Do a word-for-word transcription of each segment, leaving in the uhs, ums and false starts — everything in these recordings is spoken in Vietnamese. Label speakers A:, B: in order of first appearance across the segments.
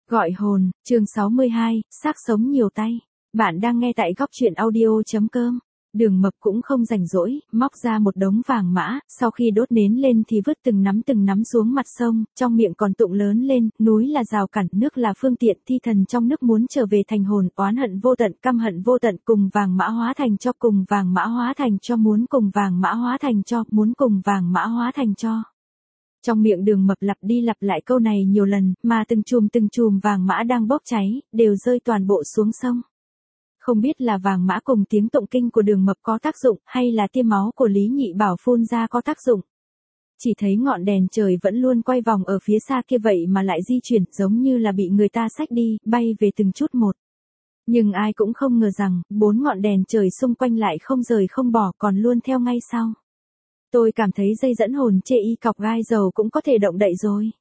A: Gọi hồn, chương sáu mươi hai, xác sống nhiều tay. Bạn đang nghe tại góc truyện audio.com. Đường Mập cũng không rảnh rỗi, móc ra một đống vàng mã, sau khi đốt nến lên thì vứt từng nắm từng nắm xuống mặt sông, trong miệng còn tụng lớn lên, núi là rào cản, nước là phương tiện, thi thần trong nước muốn trở về thành hồn, oán hận vô tận, căm hận vô tận, cùng vàng mã hóa thành cho, cùng vàng mã hóa thành cho, muốn cùng vàng mã hóa thành cho, muốn cùng vàng mã hóa thành cho. Trong miệng Đường Mập lặp đi lặp lại câu này nhiều lần, mà từng chùm từng chùm vàng mã đang bốc cháy, đều rơi toàn bộ xuống sông. Không biết là vàng mã cùng tiếng tụng kinh của Đường Mập có tác dụng, hay là tiêm máu của Lý Nhị Bảo phun ra có tác dụng. Chỉ thấy ngọn đèn trời vẫn luôn quay vòng ở phía xa kia vậy mà lại di chuyển, giống như là bị người ta xách đi, bay về từng chút một. Nhưng ai cũng không ngờ rằng, bốn ngọn đèn trời xung quanh lại không rời không bỏ, còn luôn theo ngay sau. Tôi cảm thấy dây dẫn hồn chê y cọc gai dầu cũng có thể động đậy rồi.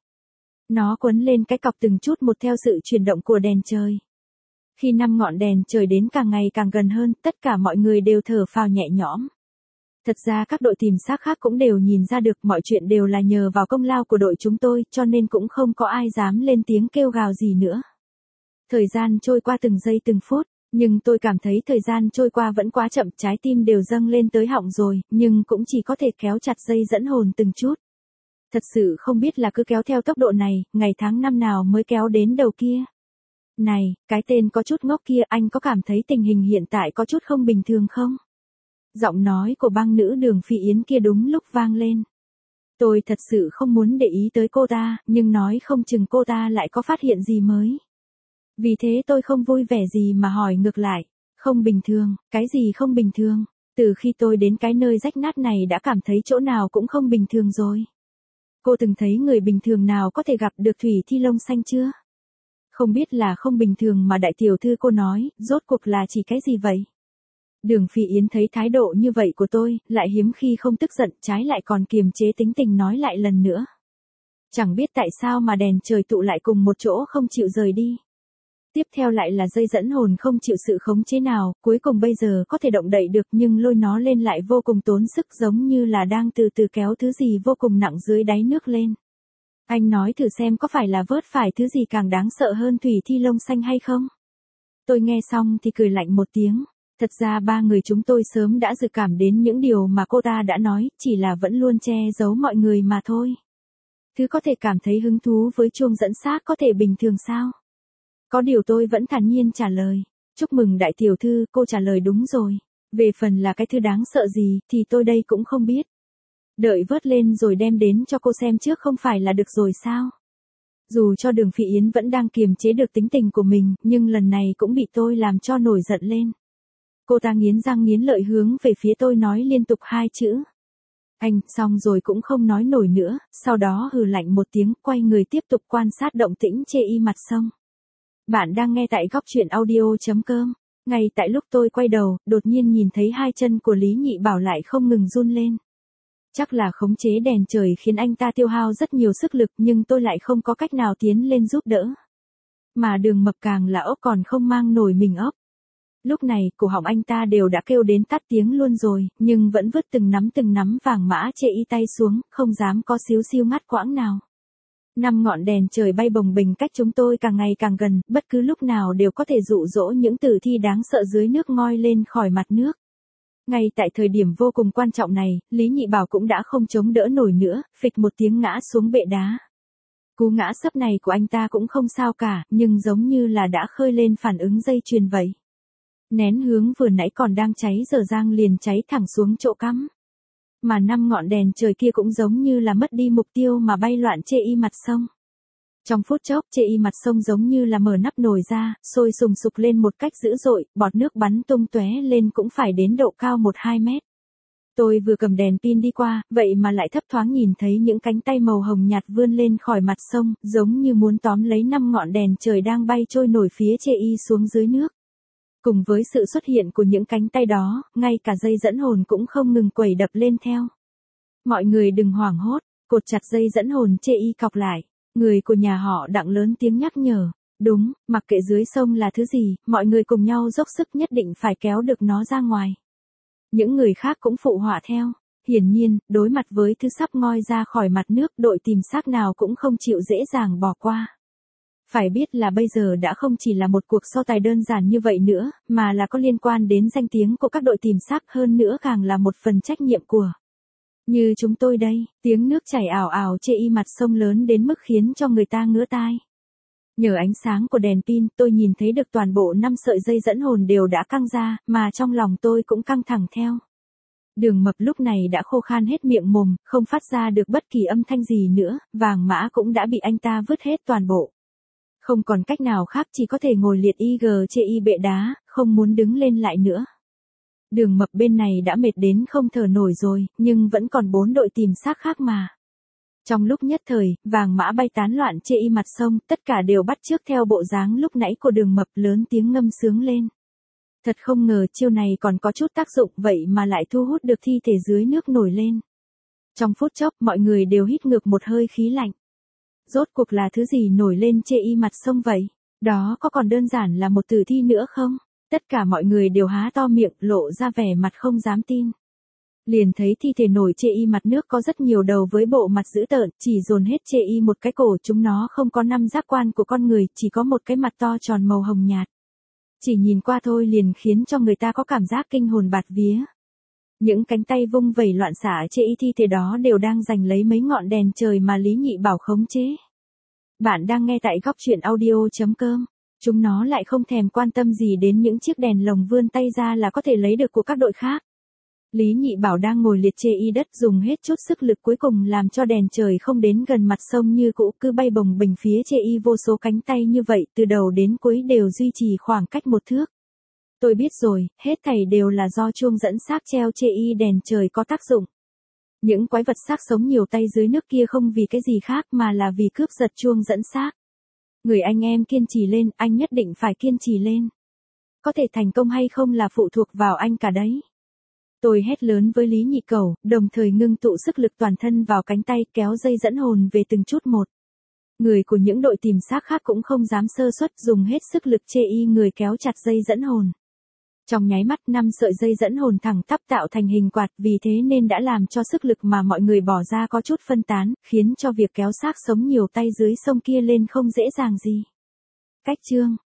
A: Nó quấn lên cái cọc từng chút một theo sự chuyển động của đèn trời. Khi năm ngọn đèn trời đến càng ngày càng gần hơn, tất cả mọi người đều thở phào nhẹ nhõm. Thật ra các đội tìm xác khác cũng đều nhìn ra được mọi chuyện đều là nhờ vào công lao của đội chúng tôi, cho nên cũng không có ai dám lên tiếng kêu gào gì nữa. Thời gian trôi qua từng giây từng phút. Nhưng tôi cảm thấy thời gian trôi qua vẫn quá chậm, trái tim đều dâng lên tới họng rồi, nhưng cũng chỉ có thể kéo chặt dây dẫn hồn từng chút. Thật sự không biết là cứ kéo theo tốc độ này, ngày tháng năm nào mới kéo đến đầu kia. Này, cái tên có chút ngốc kia, anh có cảm thấy tình hình hiện tại có chút không bình thường không? Giọng nói của băng nữ Đường Phi Yến kia đúng lúc vang lên. Tôi thật sự không muốn để ý tới cô ta, nhưng nói không chừng cô ta lại có phát hiện gì mới. Vì thế tôi không vui vẻ gì mà hỏi ngược lại, không bình thường, cái gì không bình thường, từ khi tôi đến cái nơi rách nát này đã cảm thấy chỗ nào cũng không bình thường rồi. Cô từng thấy người bình thường nào có thể gặp được thủy thi lông xanh chưa? Không biết là không bình thường mà đại tiểu thư cô nói, rốt cuộc là chỉ cái gì vậy? Đường Phi Yến thấy thái độ như vậy của tôi, lại hiếm khi không tức giận, trái lại còn kiềm chế tính tình nói lại lần nữa. Chẳng biết tại sao mà đèn trời tụ lại cùng một chỗ không chịu rời đi. Tiếp theo lại là dây dẫn hồn không chịu sự khống chế nào, cuối cùng bây giờ có thể động đậy được nhưng lôi nó lên lại vô cùng tốn sức, giống như là đang từ từ kéo thứ gì vô cùng nặng dưới đáy nước lên. Anh nói thử xem có phải là vớt phải thứ gì càng đáng sợ hơn thủy thi lông xanh hay không? Tôi nghe xong thì cười lạnh một tiếng. Thật ra ba người chúng tôi sớm đã dự cảm đến những điều mà cô ta đã nói, chỉ là vẫn luôn che giấu mọi người mà thôi. Thứ có thể cảm thấy hứng thú với chuông dẫn xác có thể bình thường sao? Có điều tôi vẫn thản nhiên trả lời. Chúc mừng đại tiểu thư, cô trả lời đúng rồi. Về phần là cái thứ đáng sợ gì, thì tôi đây cũng không biết. Đợi vớt lên rồi đem đến cho cô xem trước không phải là được rồi sao? Dù cho Đường Phi Yến vẫn đang kiềm chế được tính tình của mình, nhưng lần này cũng bị tôi làm cho nổi giận lên. Cô ta nghiến răng nghiến lợi hướng về phía tôi nói liên tục hai chữ. Anh, xong rồi cũng không nói nổi nữa, sau đó hừ lạnh một tiếng, quay người tiếp tục quan sát động tĩnh chê y mặt sông. Bạn đang nghe tại góc truyện audio.com. Ngay tại lúc tôi quay đầu, đột nhiên nhìn thấy hai chân của Lý Nhị Bảo lại không ngừng run lên. Chắc là khống chế đèn trời khiến anh ta tiêu hao rất nhiều sức lực, nhưng tôi lại không có cách nào tiến lên giúp đỡ. Mà Đường Mập càng là ốc còn không mang nổi mình ốc. Lúc này, cổ họng anh ta đều đã kêu đến tắt tiếng luôn rồi, nhưng vẫn vứt từng nắm từng nắm vàng mã chê y tay xuống, không dám có xíu xiu ngắt quãng nào. Năm ngọn đèn trời bay bồng bềnh cách chúng tôi càng ngày càng gần, bất cứ lúc nào đều có thể dụ dỗ những tử thi đáng sợ dưới nước ngoi lên khỏi mặt nước. Ngay tại thời điểm vô cùng quan trọng này, Lý Nhị Bảo cũng đã không chống đỡ nổi nữa, phịch một tiếng ngã xuống bệ đá. Cú ngã sấp này của anh ta cũng không sao cả, nhưng giống như là đã khơi lên phản ứng dây chuyền vậy. Nén hướng vừa nãy còn đang cháy dở dang liền cháy thẳng xuống chỗ cắm. Mà năm ngọn đèn trời kia cũng giống như là mất đi mục tiêu mà bay loạn chê y mặt sông. Trong phút chốc chê y mặt sông giống như là mở nắp nồi ra, sôi sùng sục lên một cách dữ dội, bọt nước bắn tung tóe lên cũng phải đến độ cao một hai mét. Tôi vừa cầm đèn pin đi qua, vậy mà lại thấp thoáng nhìn thấy những cánh tay màu hồng nhạt vươn lên khỏi mặt sông, giống như muốn tóm lấy năm ngọn đèn trời đang bay trôi nổi phía chê y xuống dưới nước. Cùng với sự xuất hiện của những cánh tay đó, ngay cả dây dẫn hồn cũng không ngừng quẩy đập lên theo. Mọi người đừng hoảng hốt, cột chặt dây dẫn hồn chê y cọc lại. Người của nhà họ Đặng lớn tiếng nhắc nhở. Đúng, mặc kệ dưới sông là thứ gì, mọi người cùng nhau dốc sức nhất định phải kéo được nó ra ngoài. Những người khác cũng phụ họa theo. Hiển nhiên, đối mặt với thứ sắp ngoi ra khỏi mặt nước, đội tìm xác nào cũng không chịu dễ dàng bỏ qua. Phải biết là bây giờ đã không chỉ là một cuộc so tài đơn giản như vậy nữa, mà là có liên quan đến danh tiếng của các đội tìm xác, hơn nữa càng là một phần trách nhiệm của. Như chúng tôi đây, tiếng nước chảy ào ào chê y mặt sông lớn đến mức khiến cho người ta ngứa tai. Nhờ ánh sáng của đèn pin, tôi nhìn thấy được toàn bộ năm sợi dây dẫn hồn đều đã căng ra, mà trong lòng tôi cũng căng thẳng theo. Đường Mập lúc này đã khô khan hết miệng mồm, không phát ra được bất kỳ âm thanh gì nữa, vàng mã cũng đã bị anh ta vứt hết toàn bộ. Không còn cách nào khác, chỉ có thể ngồi liệt y gờ chê y bệ đá, không muốn đứng lên lại nữa. Đường Mập bên này đã mệt đến không thở nổi rồi, nhưng vẫn còn bốn đội tìm xác khác mà. Trong lúc nhất thời, vàng mã bay tán loạn chê y mặt sông, tất cả đều bắt chước theo bộ dáng lúc nãy của Đường Mập, lớn tiếng ngâm sướng lên. Thật không ngờ chiêu này còn có chút tác dụng, vậy mà lại thu hút được thi thể dưới nước nổi lên. Trong phút chốc, mọi người đều hít ngược một hơi khí lạnh. Rốt cuộc là thứ gì nổi lên chê y mặt sông vậy? Đó có còn đơn giản là một tử thi nữa không? Tất cả mọi người đều há to miệng, lộ ra vẻ mặt không dám tin. Liền thấy thi thể nổi chê y mặt nước có rất nhiều đầu với bộ mặt dữ tợn, chỉ dồn hết chê y một cái cổ, chúng nó không có năm giác quan của con người, chỉ có một cái mặt to tròn màu hồng nhạt. Chỉ nhìn qua thôi liền khiến cho người ta có cảm giác kinh hồn bạt vía. Những cánh tay vung vẩy loạn xả chê y thi thể đó đều đang giành lấy mấy ngọn đèn trời mà Lý Nhị Bảo khống chế. Bạn đang nghe tại góc truyện audio chấm com. Chúng nó lại không thèm quan tâm gì đến những chiếc đèn lồng vươn tay ra là có thể lấy được của các đội khác. Lý Nhị Bảo đang ngồi liệt chê y đất, dùng hết chút sức lực cuối cùng làm cho đèn trời không đến gần mặt sông như cũ, cứ bay bồng bềnh phía chê y vô số cánh tay như vậy, từ đầu đến cuối đều duy trì khoảng cách một thước. Tôi biết rồi, hết thảy đều là do chuông dẫn xác treo chê y đèn trời có tác dụng. Những quái vật xác sống nhiều tay dưới nước kia không vì cái gì khác mà là vì cướp giật chuông dẫn xác. Người anh em kiên trì lên, anh nhất định phải kiên trì lên. Có thể thành công hay không là phụ thuộc vào anh cả đấy. Tôi hét lớn với Lý Nhị Cẩu, đồng thời ngưng tụ sức lực toàn thân vào cánh tay, kéo dây dẫn hồn về từng chút một. Người của những đội tìm xác khác cũng không dám sơ suất, dùng hết sức lực chê y người kéo chặt dây dẫn hồn. Trong nháy mắt, năm sợi dây dẫn hồn thẳng tắp tạo thành hình quạt, vì thế nên đã làm cho sức lực mà mọi người bỏ ra có chút phân tán, khiến cho việc kéo xác sống nhiều tay dưới sông kia lên không dễ dàng gì. Cách chương